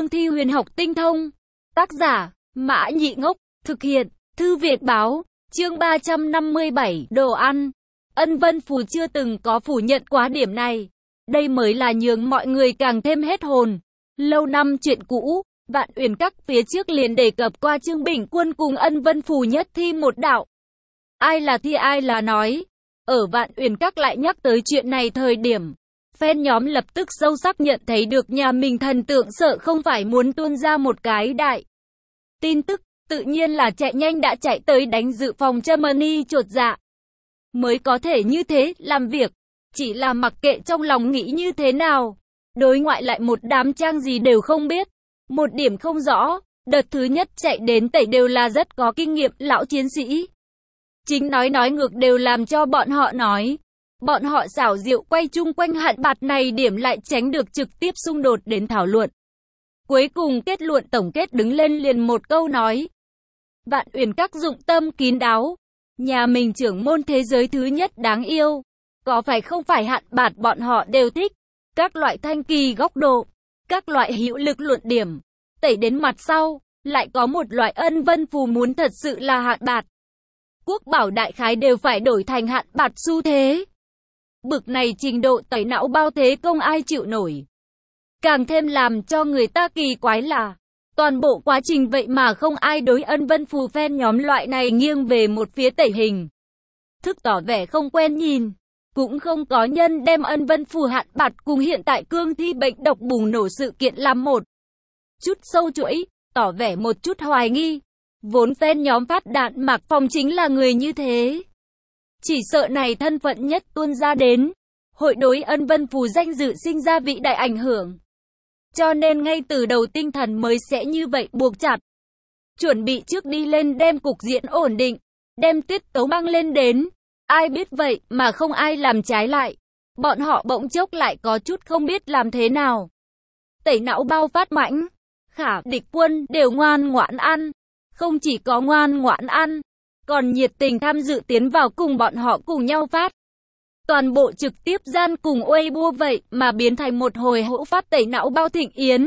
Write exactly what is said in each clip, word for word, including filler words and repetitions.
cương thi huyền học tinh thông. Tác giả, Mã Nhị Ngốc, thực hiện, Thư Việt Báo, chương ba trăm năm mươi bảy, đồ ăn. Ân Vân Phù chưa từng có phủ nhận quá điểm này. Đây mới là nhường mọi người càng thêm hết hồn. Lâu năm chuyện cũ, Vạn Uyển Các phía trước liền đề cập qua Trương Bình Quân cùng Ân Vân Phù nhất thi một đạo. Ai là thi ai là nói. Ở Vạn Uyển Các lại nhắc tới chuyện này thời điểm. Fan nhóm lập tức sâu sắc nhận thấy được nhà mình thần tượng sợ không phải muốn tuôn ra một cái đại tin tức, tự nhiên là chạy nhanh đã chạy tới đánh dự phòng cho Money chột dạ. Mới có thể như thế, làm việc, chỉ là mặc kệ trong lòng nghĩ như thế nào. Đối ngoại lại một đám trang gì đều không biết. Một điểm không rõ, đợt thứ nhất chạy đến tẩy đều là rất có kinh nghiệm lão chiến sĩ. Chính nói nói ngược đều làm cho bọn họ nói. Bọn họ xảo diệu quay chung quanh hạn bạt này điểm lại tránh được trực tiếp xung đột đến thảo luận. Cuối cùng kết luận tổng kết đứng lên liền một câu nói. Vạn Uyển Các dụng tâm kín đáo. Nhà mình trưởng môn thế giới thứ nhất đáng yêu. Có phải không phải hạn bạt bọn họ đều thích. Các loại thanh kỳ góc độ. Các loại hữu lực luận điểm. Tẩy đến mặt sau. Lại có một loại Ân Vân Phù muốn thật sự là hạn bạt. Quốc bảo đại khái đều phải đổi thành hạn bạt xu thế. Bực này trình độ tẩy não bao thế công ai chịu nổi. Càng thêm làm cho người ta kỳ quái là toàn bộ quá trình vậy mà không ai đối Ân Vân Phù fan nhóm loại này nghiêng về một phía tẩy hình. Thức tỏ vẻ không quen nhìn. Cũng không có nhân đem Ân Vân Phù hạn bạt cùng hiện tại cương thi bệnh độc bùng nổ sự kiện làm một chút sâu chuỗi, tỏ vẻ một chút hoài nghi. Vốn fan nhóm phát đạn Mạc Phong chính là người như thế. Chỉ sợ này thân phận nhất tuôn ra đến. Hội đối Ân Vân Phù danh dự sinh ra vĩ đại ảnh hưởng. Cho nên ngay từ đầu tinh thần mới sẽ như vậy buộc chặt. Chuẩn bị trước đi lên đem cục diện ổn định. Đem tiết tấu mang lên đến. Ai biết vậy mà không ai làm trái lại. Bọn họ bỗng chốc lại có chút không biết làm thế nào. Tẩy não bao phát mãnh. Khả địch quân đều ngoan ngoãn ăn. Không chỉ có ngoan ngoãn ăn. Còn nhiệt tình tham dự tiến vào cùng bọn họ cùng nhau phát. Toàn bộ trực tiếp gian cùng Weibo vậy mà biến thành một hồi hỗn phát tẩy não bao thịnh yến.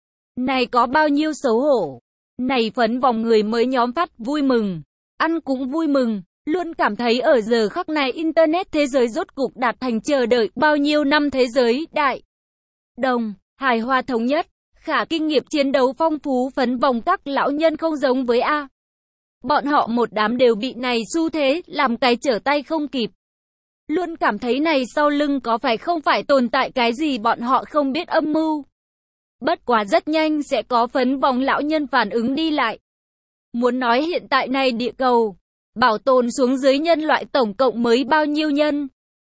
Này có bao nhiêu xấu hổ. Này phấn vòng người mới nhóm phát vui mừng. Ăn cũng vui mừng. Luôn cảm thấy ở giờ khắc này Internet thế giới rốt cục đạt thành chờ đợi bao nhiêu năm thế giới đại đồng, hài hòa thống nhất. Khả kinh nghiệm chiến đấu phong phú phấn vòng các lão nhân không giống với A. Bọn họ một đám đều bị này xu thế làm cái trở tay không kịp. Luôn cảm thấy này sau lưng có phải không phải tồn tại cái gì bọn họ không biết âm mưu. Bất quá rất nhanh sẽ có phấn vòng lão nhân phản ứng đi lại. Muốn nói hiện tại này địa cầu, bảo tồn xuống dưới nhân loại tổng cộng mới bao nhiêu nhân.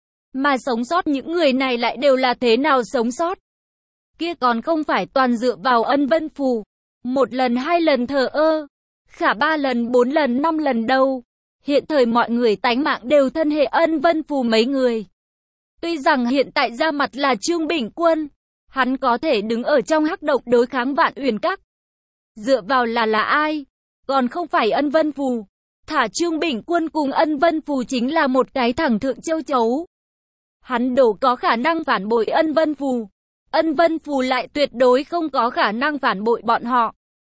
Mà sống sót những người này lại đều là thế nào sống sót. Kia còn không phải toàn dựa vào Ân Vân Phù. Một lần hai lần thờ ơ. Khả ba lần bốn lần năm lần đâu. Hiện thời mọi người tánh mạng đều thân hệ Ân Vân Phù mấy người. Tuy rằng hiện tại ra mặt là Trương Bình Quân. Hắn có thể đứng ở trong hắc động đối kháng Vạn Uyển Các. Dựa vào là là ai? Còn không phải Ân Vân Phù. Thả Trương Bình Quân cùng Ân Vân Phù chính là một cái thẳng thượng châu chấu. Hắn đổ có khả năng phản bội Ân Vân Phù. Ân Vân Phù lại tuyệt đối không có khả năng phản bội bọn họ.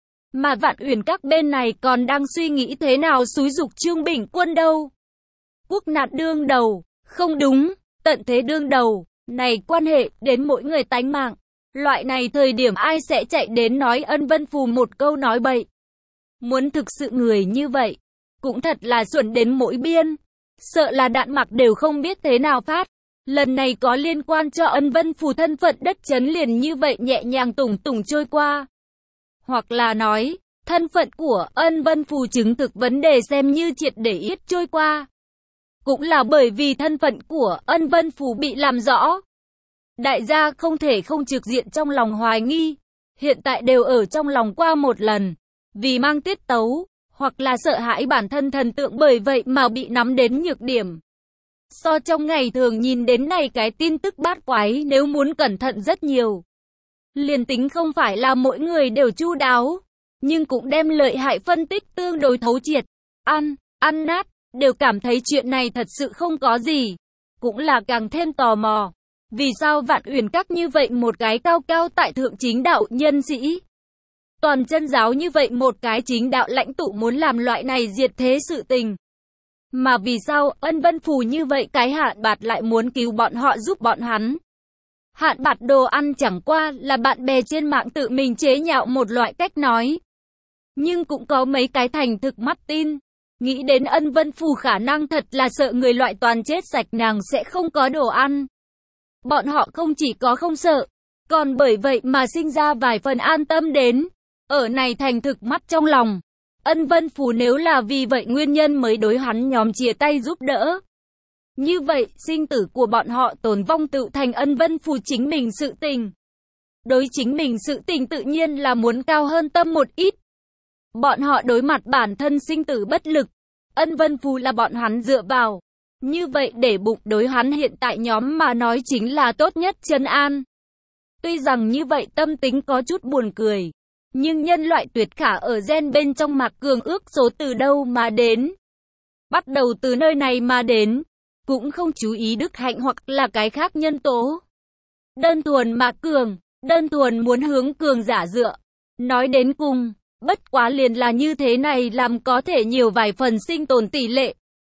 Mà Vạn Uyển Các bên này còn đang suy nghĩ thế nào xúi giục Trương Bình Quân đâu. Quốc nạn đương đầu, không đúng, tận thế đương đầu, này quan hệ đến mỗi người tánh mạng. Loại này thời điểm ai sẽ chạy đến nói Ân Vân Phù một câu nói bậy. Muốn thực sự người như vậy, cũng thật là xuẩn đến mỗi biên. Sợ là đạn mặc đều không biết thế nào phát. Lần này có liên quan cho Ân Vân Phù thân phận đất chấn liền như vậy nhẹ nhàng tùng tùng trôi qua. Hoặc là nói, thân phận của Ân Vân Phù chứng thực vấn đề xem như triệt để ít trôi qua. Cũng là bởi vì thân phận của Ân Vân Phù bị làm rõ. Đại gia không thể không trực diện trong lòng hoài nghi. Hiện tại đều ở trong lòng qua một lần. Vì mang tiết tấu, hoặc là sợ hãi bản thân thần tượng bởi vậy mà bị nắm đến nhược điểm. So trong ngày thường nhìn đến này cái tin tức bát quái nếu muốn cẩn thận rất nhiều. Liền tính không phải là mỗi người đều chu đáo, nhưng cũng đem lợi hại phân tích tương đối thấu triệt. Ăn, ăn nát, đều cảm thấy chuyện này thật sự không có gì. Cũng là càng thêm tò mò. Vì sao Vạn Uyển Các như vậy một cái cao cao tại thượng chính đạo nhân sĩ, Toàn chân giáo như vậy một cái chính đạo lãnh tụ muốn làm loại này diệt thế sự tình. Mà vì sao Ân Vân Phù như vậy cái Hạn Bạt lại muốn cứu bọn họ giúp bọn hắn? Hạn Bạt đồ ăn chẳng qua là bạn bè trên mạng tự mình chế nhạo một loại cách nói. Nhưng cũng có mấy cái thành thực mắt tin. Nghĩ đến Ân Vân Phù khả năng thật là sợ người loại toàn chết sạch nàng sẽ không có đồ ăn. Bọn họ không chỉ có không sợ, còn bởi vậy mà sinh ra vài phần an tâm đến. Ở này thành thực mắt trong lòng. Ân Vân Phù nếu là vì vậy nguyên nhân mới đối hắn nhóm chia tay giúp đỡ. Như vậy, sinh tử của bọn họ tồn vong tự thành Ân Vân Phù chính mình sự tình. Đối chính mình sự tình tự nhiên là muốn cao hơn tâm một ít. Bọn họ đối mặt bản thân sinh tử bất lực. Ân Vân Phù là bọn hắn dựa vào. Như vậy để bụng đối hắn hiện tại nhóm mà nói chính là tốt nhất trấn an. Tuy rằng như vậy tâm tính có chút buồn cười. Nhưng nhân loại tuyệt khả ở gen bên trong Mạc Cường ước số từ đâu mà đến. Bắt đầu từ nơi này mà đến. Cũng không chú ý đức hạnh hoặc là cái khác nhân tố. Đơn thuần Mạc Cường, đơn thuần muốn hướng cường giả dựa. Nói đến cùng, bất quá liền là như thế này làm có thể nhiều vài phần sinh tồn tỷ lệ.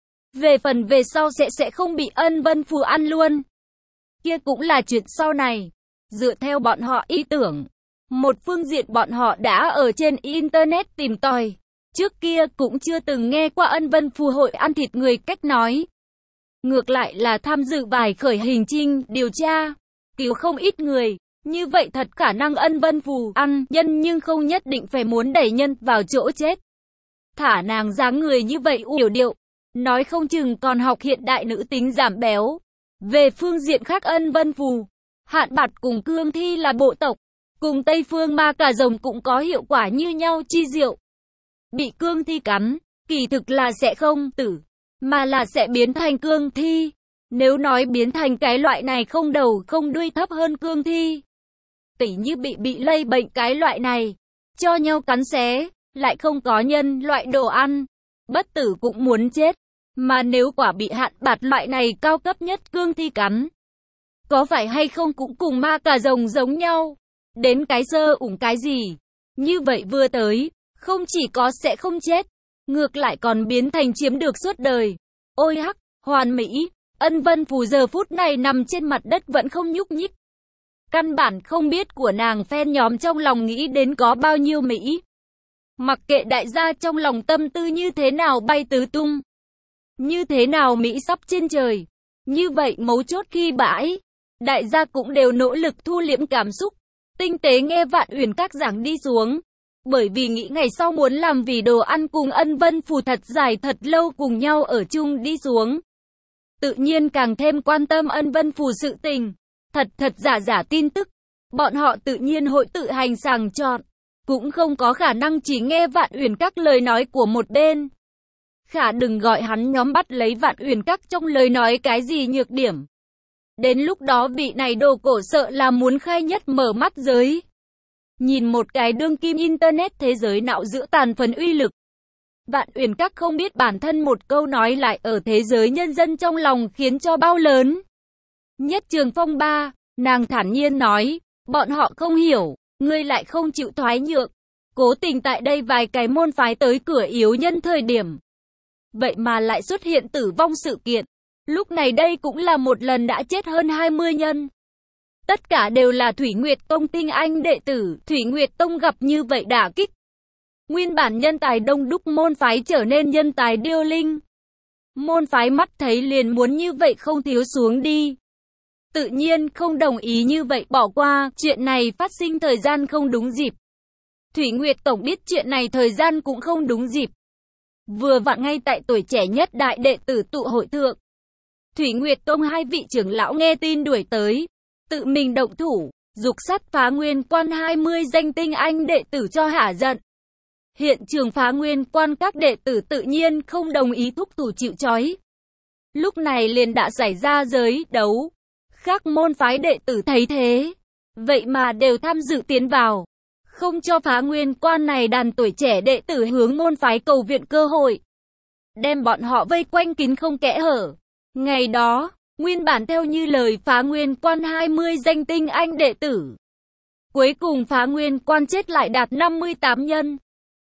Về phần về sau sẽ sẽ không bị Ân Vân Phù ăn luôn. Kia cũng là chuyện sau này. Dựa theo bọn họ ý tưởng. Một phương diện bọn họ đã ở trên Internet tìm tòi. Trước kia cũng chưa từng nghe qua Ân Vân Phù hội ăn thịt người cách nói. Ngược lại là tham dự vài khởi hình trinh, điều tra, cứu không ít người. Như vậy thật khả năng Ân Vân Phù ăn nhân nhưng không nhất định phải muốn đẩy nhân vào chỗ chết. Thả nàng dáng người như vậy yểu điệu. Nói không chừng còn học hiện đại nữ tính giảm béo. Về phương diện khác Ân Vân Phù, Hạn Bạt cùng Cương Thi là bộ tộc. Cùng Tây Phương Ma Cà Rồng cũng có hiệu quả như nhau chi diệu. Bị Cương Thi cắn, kỳ thực là sẽ không tử, mà là sẽ biến thành Cương Thi. Nếu nói biến thành cái loại này không đầu không đuôi thấp hơn Cương Thi. Tỉ như bị bị lây bệnh cái loại này, cho nhau cắn xé, lại không có nhân loại đồ ăn. Bất tử cũng muốn chết. Mà nếu quả bị Hạn Bạt loại này cao cấp nhất Cương Thi cắn, có phải hay không cũng cùng Ma Cà Rồng giống nhau. Đến cái sơ ủng cái gì. Như vậy vừa tới, không chỉ có sẽ không chết, ngược lại còn biến thành chiếm được suốt đời. Ôi hắc, hoàn mỹ, Ân Vân Phù giờ phút này nằm trên mặt đất vẫn không nhúc nhích. Căn bản không biết của nàng fan nhóm trong lòng nghĩ đến có bao nhiêu mỹ. Mặc kệ đại gia trong lòng tâm tư như thế nào bay tứ tung. Như thế nào mỹ sắp trên trời. Như vậy mấu chốt khi bãi, đại gia cũng đều nỗ lực thu liễm cảm xúc. Tinh tế nghe Vạn Uyển Các giảng đi xuống. Bởi vì nghĩ ngày sau muốn làm vì đồ ăn cùng Ân Vân Phù thật dài thật lâu cùng nhau ở chung đi xuống. Tự nhiên càng thêm quan tâm Ân Vân Phù sự tình. Thật thật giả giả tin tức. Bọn họ tự nhiên hội tự hành sàng chọn. Cũng không có khả năng chỉ nghe Vạn Uyển Các lời nói của một bên. Khả đừng gọi hắn nhóm bắt lấy Vạn Uyển Các trong lời nói cái gì nhược điểm. Đến lúc đó vị này đồ cổ sợ là muốn khai nhất mở mắt giới. Nhìn một cái đương kim Internet thế giới nạo giữa tàn phấn uy lực. Vạn Uyển Các không biết bản thân một câu nói lại ở thế giới nhân dân trong lòng khiến cho bao lớn. Nhất Trường Phong ba, nàng thản nhiên nói, bọn họ không hiểu, ngươi lại không chịu thoái nhượng. Cố tình tại đây vài cái môn phái tới cửa yếu nhân thời điểm. Vậy mà lại xuất hiện tử vong sự kiện. Lúc này đây cũng là một lần đã chết hơn hai mươi nhân. Tất cả đều là Thủy Nguyệt Tông tinh anh đệ tử, Thủy Nguyệt Tông gặp như vậy đả kích. Nguyên bản nhân tài đông đúc môn phái trở nên nhân tài điêu linh. Môn phái mắt thấy liền muốn như vậy không thiếu xuống đi. Tự nhiên không đồng ý như vậy bỏ qua, chuyện này phát sinh thời gian không đúng dịp. Thủy Nguyệt Tổng biết chuyện này thời gian cũng không đúng dịp. Vừa vặn ngay tại tuổi trẻ nhất đại đệ tử tụ hội thượng. Thủy Nguyệt Tông hai vị trưởng lão nghe tin đuổi tới. Tự mình động thủ, dục sát phá nguyên quan hai mươi danh tinh anh đệ tử cho hả giận. Hiện trường phá nguyên quan các đệ tử tự nhiên không đồng ý thúc thủ chịu trói. Lúc này liền đã xảy ra giới đấu. Khác môn phái đệ tử thấy thế. Vậy mà đều tham dự tiến vào. Không cho phá nguyên quan này đàn tuổi trẻ đệ tử hướng môn phái cầu viện cơ hội. Đem bọn họ vây quanh kín không kẽ hở. Ngày đó, nguyên bản theo như lời phá nguyên quan hai mươi danh tinh anh đệ tử. Cuối cùng Phá Nguyên Quan chết lại đạt năm mươi tám nhân.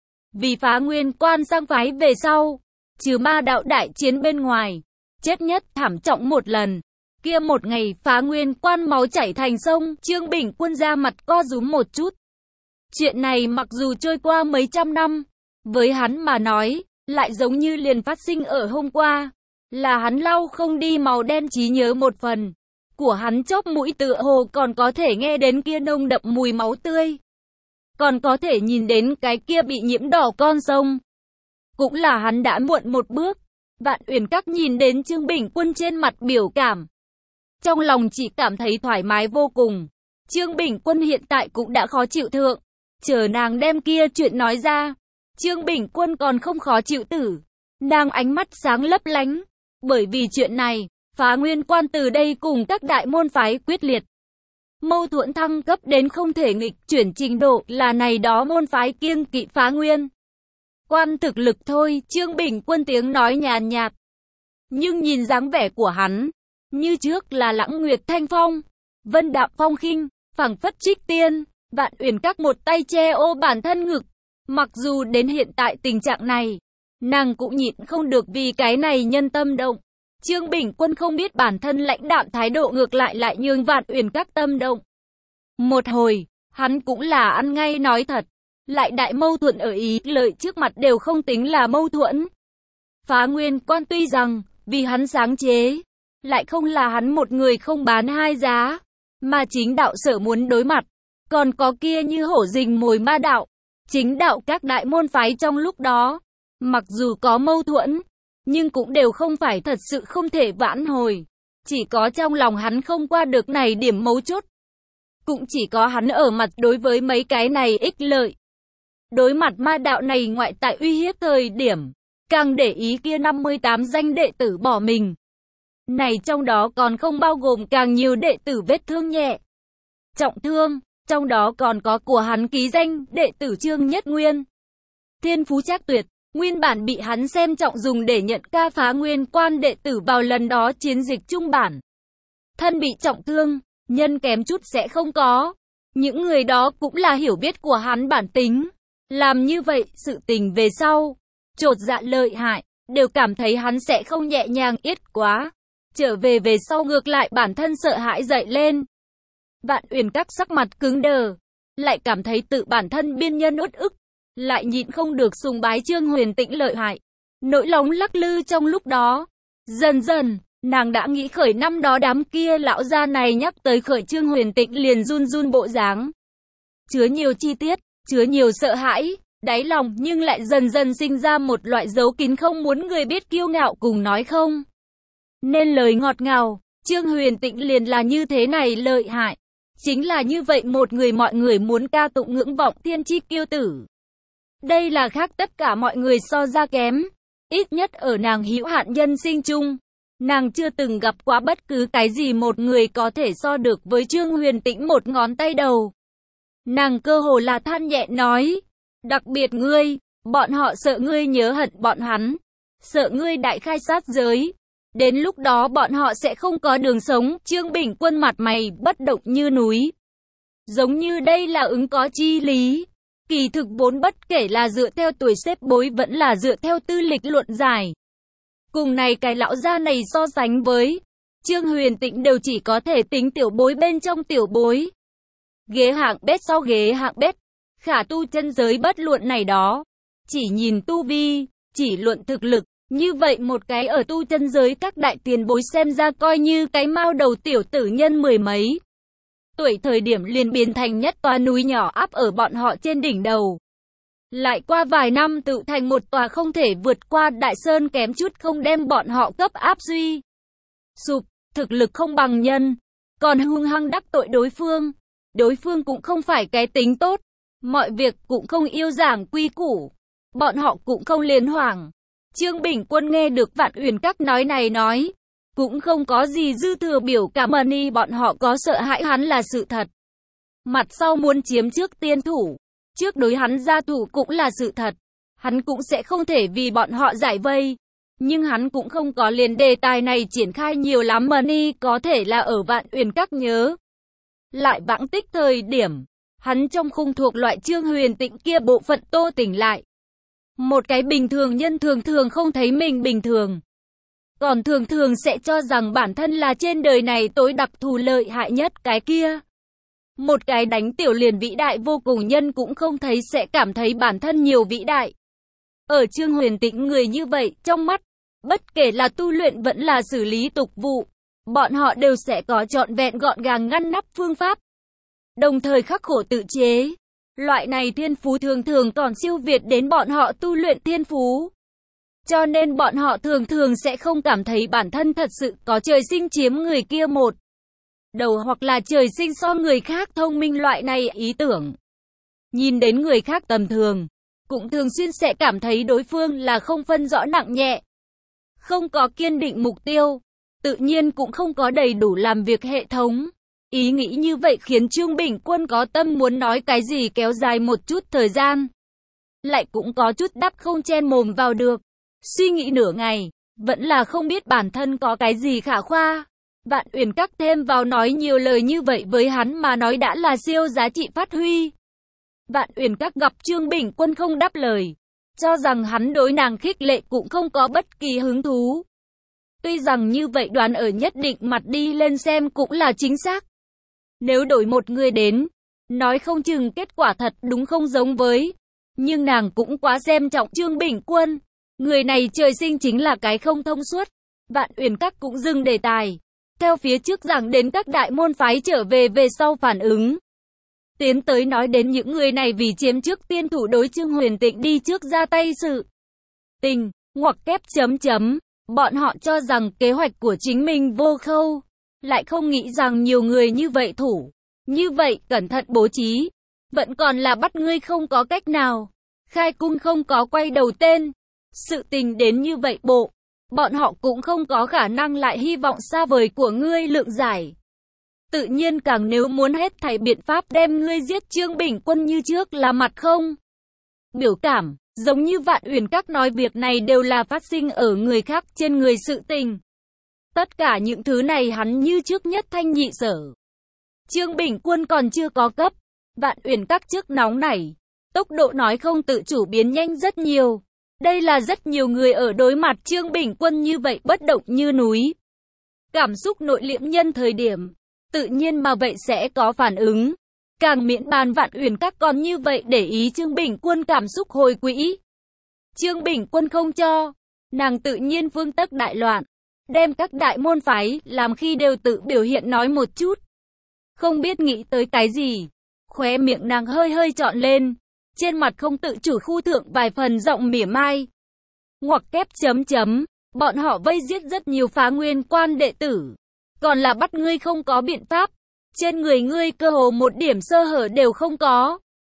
Vì Phá Nguyên Quan sang phái về sau, trừ ma đạo đại chiến bên ngoài, chết nhất thảm trọng một lần. Kia một ngày Phá Nguyên Quan máu chảy thành sông, Trương Bình Quân ra mặt co rúm một chút. Chuyện này mặc dù trôi qua mấy trăm năm, với hắn mà nói, lại giống như liền phát sinh ở hôm qua. Là hắn lau không đi màu đen trí nhớ một phần. Của hắn chóp mũi tựa hồ còn có thể nghe đến kia nồng đậm mùi máu tươi. Còn có thể nhìn đến cái kia bị nhiễm đỏ con sông. Cũng là hắn đã muộn một bước. Vạn Uyển Các nhìn đến Trương Bình Quân trên mặt biểu cảm. Trong lòng chỉ cảm thấy thoải mái vô cùng. Trương Bình Quân hiện tại cũng đã khó chịu thượng. Chờ nàng đem kia chuyện nói ra. Trương Bình Quân còn không khó chịu tử. Nàng ánh mắt sáng lấp lánh. Bởi vì chuyện này, Phá Nguyên Quan từ đây cùng các đại môn phái quyết liệt. Mâu thuẫn thăng cấp đến không thể nghịch chuyển trình độ là này đó môn phái kiêng kỵ Phá Nguyên Quan thực lực thôi, Trương Bình Quân tiếng nói nhàn nhạt. Nhưng nhìn dáng vẻ của hắn, như trước là Lãng Nguyệt Thanh Phong, Vân Đạm Phong Khinh, phảng phất trích tiên. Vạn Uyển Các một tay che ô bản thân ngực. Mặc dù đến hiện tại tình trạng này, nàng cũng nhịn không được vì cái này nhân tâm động. Trương Bình Quân không biết bản thân lãnh đạm thái độ ngược lại lại nhường Vạn Uyển Các tâm động. Một hồi, hắn cũng là ăn ngay nói thật. Lại đại mâu thuẫn ở ý lợi trước mặt đều không tính là mâu thuẫn. Phá Nguyên Quan tuy rằng, vì hắn sáng chế, lại không là hắn một người không bán hai giá, mà chính đạo sở muốn đối mặt. Còn có kia như hổ rình mồi ma đạo, chính đạo các đại môn phái trong lúc đó. Mặc dù có mâu thuẫn, nhưng cũng đều không phải thật sự không thể vãn hồi. Chỉ có trong lòng hắn không qua được này điểm mấu chốt. Cũng chỉ có hắn ở mặt đối với mấy cái này ích lợi. Đối mặt ma đạo này ngoại tại uy hiếp thời điểm, càng để ý kia năm mươi tám danh đệ tử bỏ mình. Này trong đó còn không bao gồm càng nhiều đệ tử vết thương nhẹ, trọng thương, trong đó còn có của hắn ký danh đệ tử Trương Nhất Nguyên. Thiên phú trác tuyệt, nguyên bản bị hắn xem trọng dùng để nhận ca Phá Nguyên Quan đệ tử vào lần đó chiến dịch trung bản. Thân bị trọng thương, nhân kém chút sẽ không có. Những người đó cũng là hiểu biết của hắn bản tính. Làm như vậy, sự tình về sau, chột dạ lợi hại, đều cảm thấy hắn sẽ không nhẹ nhàng ít quá. Trở về về sau ngược lại bản thân sợ hãi dậy lên. Vạn Uyển Các sắc mặt cứng đờ, lại cảm thấy tự bản thân biên nhân uất ức, lại nhịn không được sùng bái Trương Huyền Tĩnh lợi hại. Nỗi lòng lắc lư trong lúc đó. Dần dần, nàng đã nghĩ khởi năm đó đám kia lão gia này nhắc tới khởi Trương Huyền Tĩnh liền run run bộ dáng. Chứa nhiều chi tiết, chứa nhiều sợ hãi, đáy lòng nhưng lại dần dần sinh ra một loại dấu kín không muốn người biết kiêu ngạo cùng nói không. Nên lời ngọt ngào, Trương Huyền Tĩnh liền là như thế này lợi hại. Chính là như vậy một người mọi người muốn ca tụng ngưỡng vọng thiên chi kiêu tử. Đây là khác tất cả mọi người so ra kém. Ít nhất ở nàng hữu hạn nhân sinh chung, nàng chưa từng gặp quá bất cứ cái gì một người có thể so được với Trương Huyền Tĩnh một ngón tay đầu. Nàng cơ hồ là than nhẹ nói, đặc biệt ngươi, bọn họ sợ ngươi nhớ hận bọn hắn, sợ ngươi đại khai sát giới. Đến lúc đó bọn họ sẽ không có đường sống. Trương Bình Quân mặt mày bất động như núi. Giống như đây là ứng có chi lý. Kỳ thực vốn bất kể là dựa theo tuổi xếp bối vẫn là dựa theo tư lịch luận giải. Cùng này cái lão gia này so sánh với Trương Huyền Tĩnh đều chỉ có thể tính tiểu bối bên trong tiểu bối. Ghế hạng bét sau ghế hạng bét. Khả tu chân giới bất luận này đó. Chỉ nhìn tu vi, chỉ luận thực lực. Như vậy một cái ở tu chân giới các đại tiền bối xem ra coi như cái mao đầu tiểu tử nhân mười mấy. Tuổi thời điểm liền biến thành nhất tòa núi nhỏ áp ở bọn họ trên đỉnh đầu. Lại qua vài năm tự thành một tòa không thể vượt qua đại sơn kém chút không đem bọn họ cấp áp suy. Sụp, thực lực không bằng nhân, còn hung hăng đắc tội đối phương. Đối phương cũng không phải cái tính tốt, mọi việc cũng không yêu giảng quy củ. Bọn họ cũng không liên hoảng. Trương Bình Quân nghe được Vạn Uyển Các nói này nói, cũng không có gì dư thừa biểu cảm ni bọn họ có sợ hãi hắn là sự thật. Mặt sau muốn chiếm trước tiên thủ, trước đối hắn gia thủ cũng là sự thật. Hắn cũng sẽ không thể vì bọn họ giải vây. Nhưng hắn cũng không có liền đề tài này triển khai nhiều lắm ni có thể là ở Vạn Uyển Các nhớ. Lại vãng tích thời điểm, Hắn trong khung thuộc loại Trương Huyền Tĩnh kia bộ phận Tô Tỉnh lại. Một cái bình thường nhân thường thường không thấy mình bình thường. Còn thường thường sẽ cho rằng bản thân là trên đời này tối đặc thù lợi hại nhất cái kia. Một cái đánh tiểu liền vĩ đại vô cùng nhân cũng không thấy sẽ cảm thấy bản thân nhiều vĩ đại. Ở Trương Huyền Tĩnh người như vậy, trong mắt, bất kể là tu luyện vẫn là xử lý tục vụ, bọn họ đều sẽ có trọn vẹn gọn gàng ngăn nắp phương pháp. Đồng thời khắc khổ tự chế. Loại này thiên phú thường thường còn siêu việt đến bọn họ tu luyện thiên phú. Cho nên bọn họ thường thường sẽ không cảm thấy bản thân thật sự có trời sinh chiếm người kia một đầu hoặc là trời sinh so người khác thông minh loại này ý tưởng. Nhìn đến người khác tầm thường, cũng thường xuyên sẽ cảm thấy đối phương là không phân rõ nặng nhẹ. Không có kiên định mục tiêu, tự nhiên cũng không có đầy đủ làm việc hệ thống. Ý nghĩ như vậy khiến Trương Bình Quân có tâm muốn nói cái gì kéo dài một chút thời gian. Lại cũng có chút đắp không chen mồm vào được. Suy nghĩ nửa ngày, vẫn là không biết bản thân có cái gì khả khoa. Vạn Uyển Các thêm vào nói nhiều lời như vậy với hắn mà nói đã là siêu giá trị phát huy. Vạn Uyển Các gặp Trương Bình Quân không đáp lời, cho rằng hắn đối nàng khích lệ cũng không có bất kỳ hứng thú. Tuy rằng như vậy đoán ở nhất định mặt đi lên xem cũng là chính xác. Nếu đổi một người đến, nói không chừng kết quả thật đúng không giống với. Nhưng nàng cũng quá xem trọng Trương Bình Quân. Người này trời sinh chính là cái không thông suốt. Vạn Uyển Các cũng dừng đề tài. Theo phía trước giảng đến các đại môn phái trở về về sau phản ứng. Tiến tới nói đến những người này vì chiếm trước tiên thủ đối Trương Huyền Tĩnh đi trước ra tay sự tình, ngoặc kép chấm chấm. Bọn họ cho rằng kế hoạch của chính mình vô khâu. Lại không nghĩ rằng nhiều người như vậy thủ. Như vậy cẩn thận bố trí. Vẫn còn là bắt ngươi không có cách nào. Khai cung không có quay đầu tên. Sự tình đến như vậy bộ. Bọn họ cũng không có khả năng lại hy vọng xa vời của ngươi lượng giải. Tự nhiên càng nếu muốn hết thảy biện pháp đem ngươi giết Trương Bình Quân như trước là mặt không. Biểu cảm, giống như Vạn Uyển Các nói việc này đều là phát sinh ở người khác trên người sự tình. Tất cả những thứ này hắn như trước nhất thanh nhị sở. Trương Bình Quân còn chưa có cấp. Vạn Uyển Các trước nóng nảy. Tốc độ nói không tự chủ biến nhanh rất nhiều. Đây là rất nhiều người ở đối mặt Trương Bình Quân như vậy bất động như núi. Cảm xúc nội liễm nhân thời điểm. Tự nhiên mà vậy sẽ có phản ứng. Càng miễn bàn Vạn Uyển Các còn như vậy để ý Trương Bình Quân cảm xúc hồi quỹ. Trương Bình Quân không cho. Nàng tự nhiên phương tắc đại loạn. Đem các đại môn phái làm khi đều tự biểu hiện nói một chút. Không biết nghĩ tới cái gì. Khóe miệng nàng hơi hơi trọn lên. Trên mặt không tự chủ khu thượng vài phần giọng mỉa mai. Ngoặc kép chấm chấm. Bọn họ vây giết rất nhiều phá nguyên quan đệ tử. Còn là bắt ngươi không có biện pháp. Trên người ngươi cơ hồ một điểm sơ hở đều không có.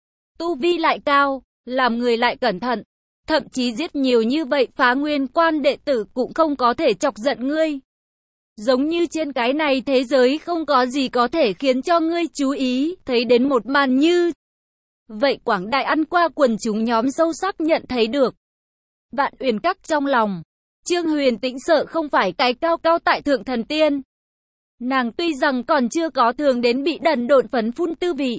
Tu vi lại cao, làm người lại cẩn thận. Thậm chí giết nhiều như vậy phá nguyên quan đệ tử cũng không có thể chọc giận ngươi. Giống như trên cái này thế giới không có gì có thể khiến cho ngươi chú ý, thấy đến một màn như vậy quảng đại ăn qua quần chúng nhóm sâu sắc nhận thấy được. Vạn Uyển Các trong lòng, Trương Huyền Tĩnh sợ không phải cái cao cao tại thượng thần tiên. Nàng tuy rằng còn chưa có thường đến bị đần độn phấn phun tư vị.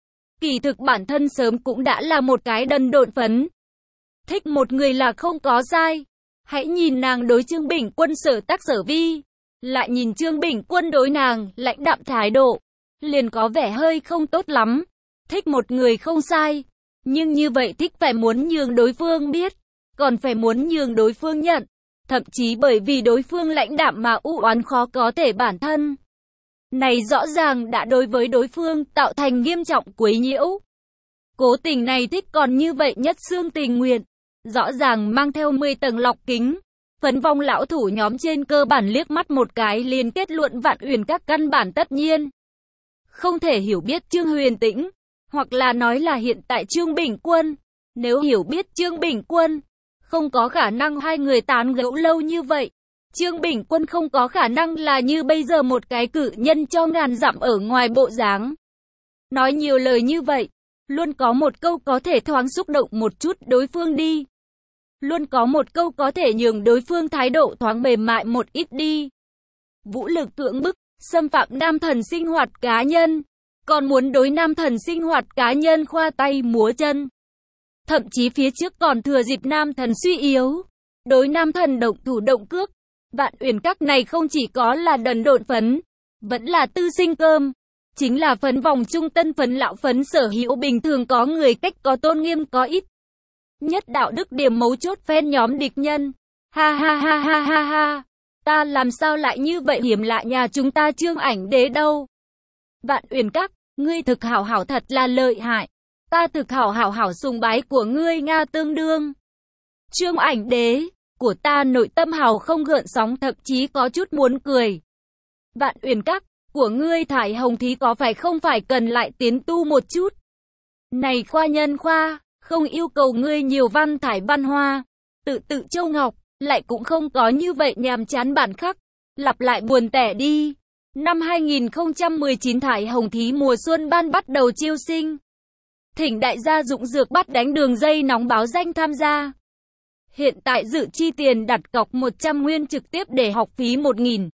Kỳ thực bản thân sớm cũng đã là một cái đần độn phấn. Thích một người là không có sai. Hãy nhìn nàng đối Trương Bình Quân sở tác sở vi. Lại nhìn Trương Bình Quân đối nàng, lãnh đạm thái độ. Liền có vẻ hơi không tốt lắm. Thích một người không sai. Nhưng như vậy thích phải muốn nhường đối phương biết. Còn phải muốn nhường đối phương nhận. Thậm chí bởi vì đối phương lãnh đạm mà u oán khó có thể bản thân. Này rõ ràng đã đối với đối phương tạo thành nghiêm trọng quấy nhiễu. Cố tình này thích còn như vậy nhất xương tình nguyện. Rõ ràng mang theo mười tầng lọc kính. Phấn vong lão thủ nhóm trên cơ bản liếc mắt một cái liền kết luận Vạn Uyển Các căn bản tất nhiên. Không thể hiểu biết Trương Huyền Tĩnh. Hoặc là nói là hiện tại Trương Bình Quân. Nếu hiểu biết Trương Bình Quân, không có khả năng hai người tán gẫu lâu như vậy. Trương Bình Quân không có khả năng là như bây giờ một cái cử nhân cho ngàn dặm ở ngoài bộ dáng. Nói nhiều lời như vậy, luôn có một câu có thể thoáng xúc động một chút đối phương đi. Luôn có một câu có thể nhường đối phương thái độ thoáng mềm mại một ít đi. Vũ lực cưỡng bức, xâm phạm nam thần sinh hoạt cá nhân. còn muốn đối nam thần sinh hoạt cá nhân khoa tay múa chân. Thậm chí phía trước còn thừa dịp nam thần suy yếu, đối nam thần động thủ động cước. Vạn Uyển Các này không chỉ có là đần độn phấn, vẫn là tư sinh cơm. Chính là phấn vòng trung tân phấn lão phấn sở hữu bình thường có người cách có tôn nghiêm có ít. Nhất đạo đức điểm mấu chốt phen nhóm địch nhân. Ha ha ha ha ha ha. Ta làm sao lại như vậy hiểm lạ nhà chúng ta Trương Ảnh Đế đâu. Vạn Uyển Các, ngươi thực hảo hảo thật là lợi hại. Ta thực hảo hảo hảo sùng bái của ngươi Nga tương đương. Trương Ảnh Đế, của ta nội tâm hào không gợn sóng thậm chí có chút muốn cười. Vạn Uyển Các, của ngươi thải hồng thí có phải không phải cần lại tiến tu một chút. Này khoa nhân khoa, không yêu cầu ngươi nhiều văn thải văn hoa, tự tự châu ngọc, lại cũng không có như vậy nhàm chán bản khắc, lặp lại buồn tẻ đi. Năm hai nghìn không trăm mười chín thải hồng thí mùa xuân ban bắt đầu chiêu sinh. Thỉnh đại gia dụng dược bắt đánh đường dây nóng báo danh tham gia. Hiện tại dự chi tiền đặt cọc một trăm nguyên trực tiếp để học phí một nghìn.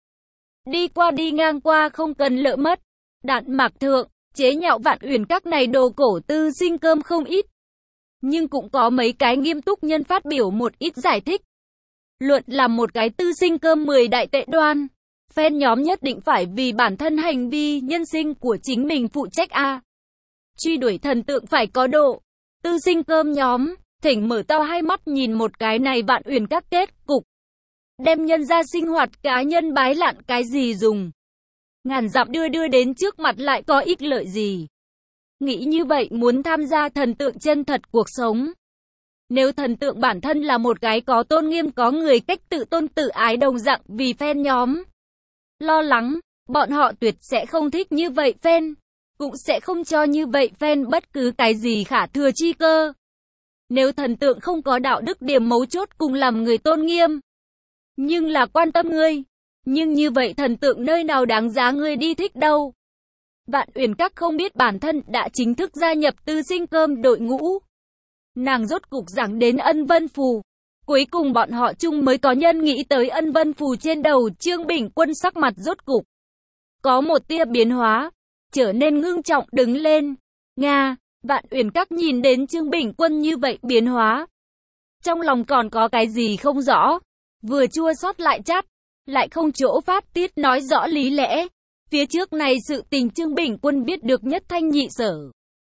Đi qua đi ngang qua không cần lỡ mất. Đạn mạc thượng, chế nhạo Vạn Uyển Các này đồ cổ tư sinh cơm không ít. Nhưng cũng có mấy cái nghiêm túc nhân phát biểu một ít giải thích. Luận làm một cái tư sinh cơm mười đại tệ đoan. Fan nhóm nhất định phải vì bản thân hành vi nhân sinh của chính mình phụ trách a. Truy đuổi thần tượng phải có độ. Tư sinh cơm nhóm, thỉnh mở to hai mắt nhìn một cái này Vạn Uyển Các kết cục. Đem nhân ra sinh hoạt cá nhân bái lạn cái gì dùng. Ngàn dặm đưa đưa đến trước mặt lại có ích lợi gì. Nghĩ như vậy muốn tham gia thần tượng chân thật cuộc sống. Nếu thần tượng bản thân là một cái có tôn nghiêm có người cách tự tôn tự ái đồng dạng vì fan nhóm. Lo lắng, bọn họ tuyệt sẽ không thích như vậy fan. Cũng sẽ không cho như vậy fan bất cứ cái gì khả thừa chi cơ. Nếu thần tượng không có đạo đức điểm mấu chốt cùng làm người tôn nghiêm. Nhưng là quan tâm ngươi. Nhưng như vậy thần tượng nơi nào đáng giá ngươi đi thích đâu. Vạn Uyển Các không biết bản thân đã chính thức gia nhập tư sinh cơm đội ngũ. Nàng rốt cục giảng đến Ân Vân Phù. Cuối cùng bọn họ chung mới có nhân nghĩ tới Ân Vân Phù trên đầu Trương Bình Quân sắc mặt rốt cục. Có một tia biến hóa. Trở nên ngưng trọng đứng lên. Nga, Vạn Uyển Các nhìn đến Trương Bình Quân như vậy biến hóa. Trong lòng còn có cái gì không rõ. Vừa chua xót lại chát. Lại không chỗ phát tiết nói rõ lý lẽ. Phía trước này sự tình Trương Bình Quân biết được nhất thanh nhị sở.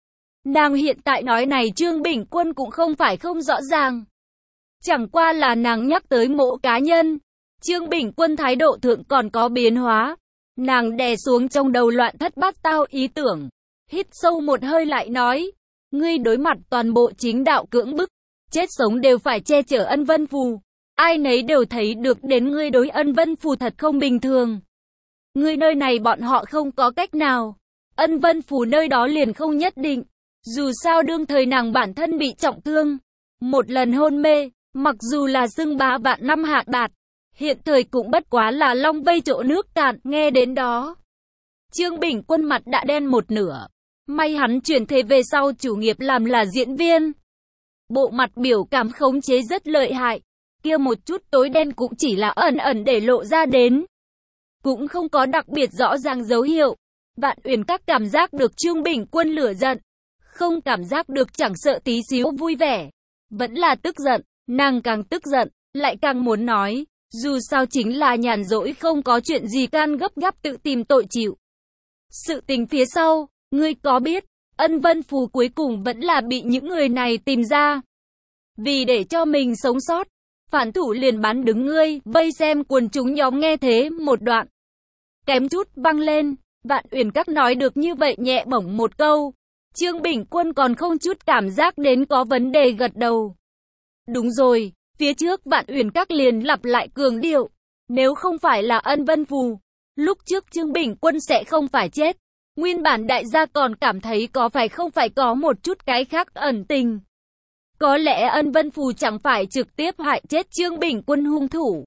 Nàng hiện tại nói này Trương Bình Quân cũng không phải không rõ ràng. Chẳng qua là nàng nhắc tới mỗi cá nhân. Trương Bình Quân thái độ thượng còn có biến hóa. Nàng đè xuống trong đầu loạn thất bát tao ý tưởng. Hít sâu một hơi lại nói. Ngươi đối mặt toàn bộ chính đạo cưỡng bức. Chết sống đều phải che chở Ân Vân Phù. Ai nấy đều thấy được đến ngươi đối Ân Vân Phù thật không bình thường. Ngươi nơi này bọn họ không có cách nào. Ân Vân Phù nơi đó liền không nhất định. Dù sao đương thời nàng bản thân bị trọng thương. Một lần hôn mê, mặc dù là xưng bá vạn năm hạ đạt. Hiện thời cũng bất quá là long vây chỗ nước cạn, nghe đến đó. Trương Bình Quân mặt đã đen một nửa. May hắn chuyển thế về sau chủ nghiệp làm là diễn viên. Bộ mặt biểu cảm khống chế rất lợi hại. Kia một chút tối đen cũng chỉ là ẩn ẩn để lộ ra đến. Cũng không có đặc biệt rõ ràng dấu hiệu. Vạn Uyển Các cảm giác được Trương Bình Quân lửa giận. Không cảm giác được chẳng sợ tí xíu vui vẻ. Vẫn là tức giận. Nàng càng tức giận, lại càng muốn nói. Dù sao chính là nhàn rỗi không có chuyện gì can gấp gáp tự tìm tội chịu. Sự tình phía sau, ngươi có biết, Ân Vân Phù cuối cùng vẫn là bị những người này tìm ra. Vì để cho mình sống sót, phản thủ liền bán đứng ngươi, vây xem quần chúng nhóm nghe thế một đoạn. Kém chút văng lên, Vạn Uyển Các nói được như vậy nhẹ bổng một câu. Trương Bình Quân còn không chút cảm giác đến có vấn đề gật đầu. Đúng rồi, phía trước Vạn Uyển Các liền lặp lại cường điệu. Nếu không phải là Ân Vân Phù, lúc trước Trương Bình Quân sẽ không phải chết. Nguyên bản đại gia còn cảm thấy có phải không phải có một chút cái khác ẩn tình. Có lẽ Ân Vân Phù chẳng phải trực tiếp hại chết Trương Bình Quân hung thủ.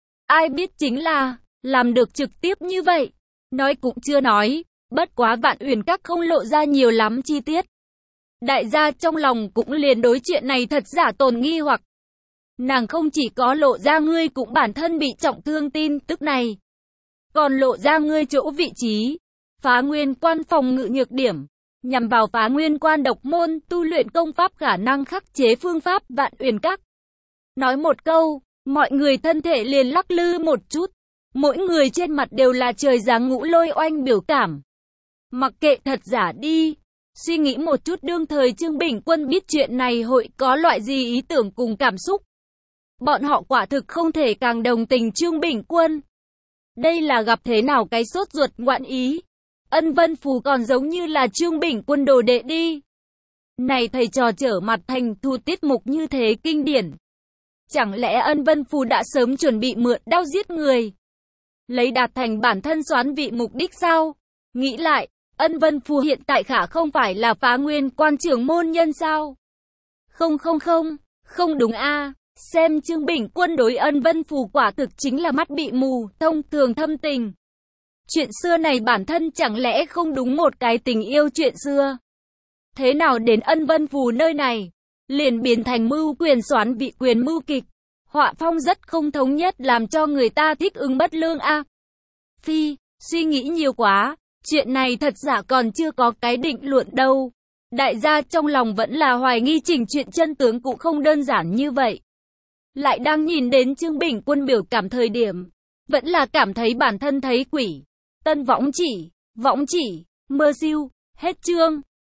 Ai biết chính là, làm được trực tiếp như vậy. Nói cũng chưa nói, bất quá Vạn Uyển Các không lộ ra nhiều lắm chi tiết. Đại gia trong lòng cũng liền đối chuyện này thật giả tồn nghi hoặc. Nàng không chỉ có lộ ra ngươi cũng bản thân bị trọng thương tin tức này. Còn lộ ra ngươi chỗ vị trí. Phá nguyên quan phòng ngự nhược điểm. Nhằm vào phá nguyên quan độc môn, tu luyện công pháp khả năng khắc chế phương pháp vạn uyển các. Nói một câu, mọi người thân thể liền lắc lư một chút. Mỗi người trên mặt đều là trời giáng ngũ lôi oanh biểu cảm. Mặc kệ thật giả đi. Suy nghĩ một chút, đương thời Trương Bình Quân biết chuyện này hội có loại gì ý tưởng cùng cảm xúc. Bọn họ quả thực không thể càng đồng tình Trương Bình Quân. Đây là gặp thế nào cái sốt ruột ngoạn ý. Ân Vân Phù còn giống như là Trương Bình Quân đồ đệ đi. Này thầy trò trở mặt thành thù tiết mục như thế kinh điển. Chẳng lẽ Ân Vân Phù đã sớm chuẩn bị mượn đao giết người, lấy đạt thành bản thân xoán vị mục đích sao? Nghĩ lại, Ân Vân Phù hiện tại khả không phải là phá nguyên quan trưởng môn nhân sao? Không không không, không đúng a. Xem Trương Bình Quân đối Ân Vân Phù quả thực chính là mắt bị mù, thông thường thâm tình. Chuyện xưa này bản thân chẳng lẽ không đúng một cái tình yêu chuyện xưa? Thế nào đến Ân Vân Phù nơi này, liền biến thành mưu quyền xoán vị quyền mưu kịch. Họa phong rất không thống nhất làm cho người ta thích ứng bất lương a. Phi, suy nghĩ nhiều quá, chuyện này thật giả còn chưa có cái định luận đâu. Đại gia trong lòng vẫn là hoài nghi chỉnh chuyện chân tướng cũng không đơn giản như vậy. Lại đang nhìn đến Trương Bình Quân biểu cảm thời điểm, vẫn là cảm thấy bản thân thấy quỷ. Tân võng chỉ, võng chỉ, mơ siêu, hết chương.